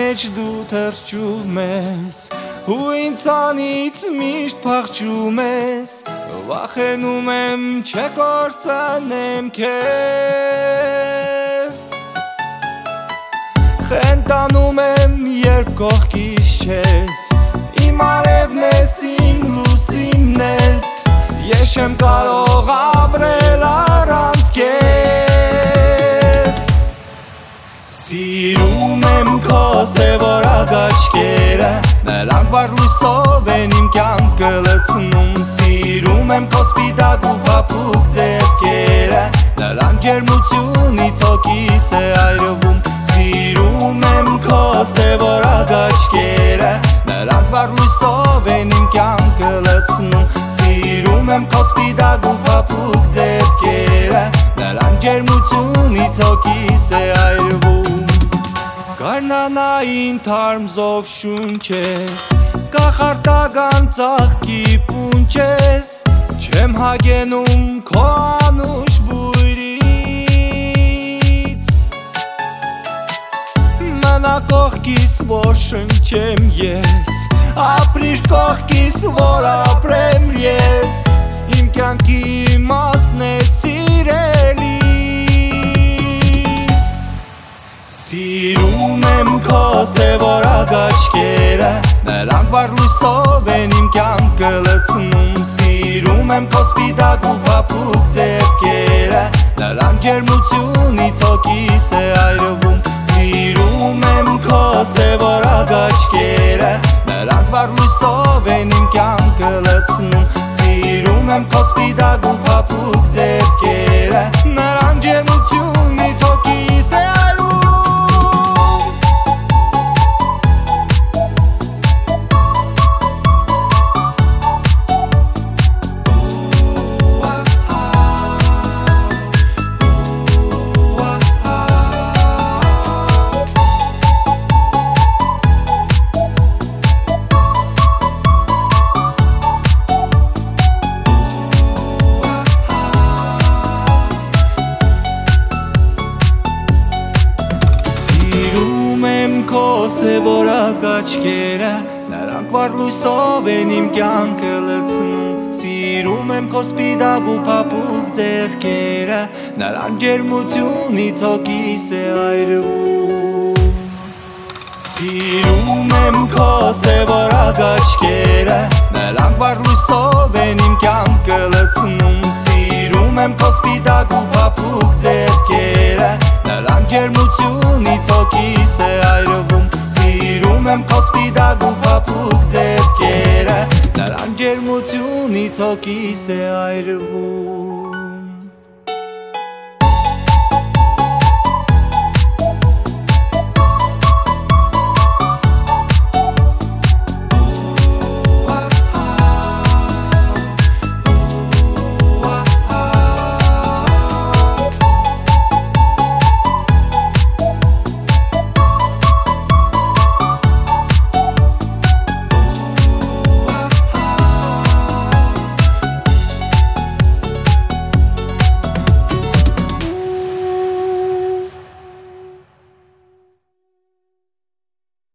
մեջ դու թրջում ես ու ինձանից միշտ փախչում ես Վախենում եմ չկործանեմ քեզ Խենտանում եմ երբ կողքիս ես Իմ արևն ես, իմ լուսինն ես Ես չեմ կարող ապրել առանց քեզ Սիրում եմ քո սևոր ագաչքերը Նրանք վառ լույսով են իմ կյանքը լցնում Սիրում եմ քո սպիտակ ու փափուկ ձեռքերը Նրանք ջերմությունից հոգիս է այրվում Սիրում եմ քո սևոր ագաչքերը Նրանց վառ լույսով են իմ կյանքը լցնում Սիրում եմ քո սպիտակ ու փափուկ ձեռքերը Նրանք ջերմությունից հոգիս է այրվում Գարնանային թարմ զով շունչ ես Կախարտական ծաղկի պունչ ես Չեմ հագենում քո անուշ բույրից Մնա կողքիս որ շնչեմ ես Ապրիր կողքիս որ ապրեմ ես Իմ կյանքի իմաստն է սիրելիս Սիրում եմ քո սևոր ագաչքերը Նրանք վառ լույսով են իմ կյանքը լցնում Սիրում եմ քո սպիտակ ու փափուկ ձեռքերը Նրանք ջերմությունից հոգիս է այրվում Սիրում եմ քո սևոր ագաչքերը Նրանց վառ լույսով են իմ կյանքը լցնում Սիրում եմ քո սպիտակ ու փափուկ ձեռքերը Նրանք ջերմությունից հոգիս է Քո սևոր ագաչքերը Նրանք վառ լույսով են իմ կյանքը լցնում Սիրում եմ քո սպիտակ ու փափուկ ձեռքերը Նրանք ջերմությունից հոգիս է այրվում Սիրում եմ քո սևոր ագաչքերը Նրանք վառ լույսով են իմ կյանքը լցնում Սիրում եմ քո սպիտակ ու փափուկ ձեռքերը Նրանք ջերմությունից հոգիս է այրվում Սիրում եմ քո սպիտակ ու փափուկ ձեռքերը Նրանք ջերմությունից հոգիս է այրվում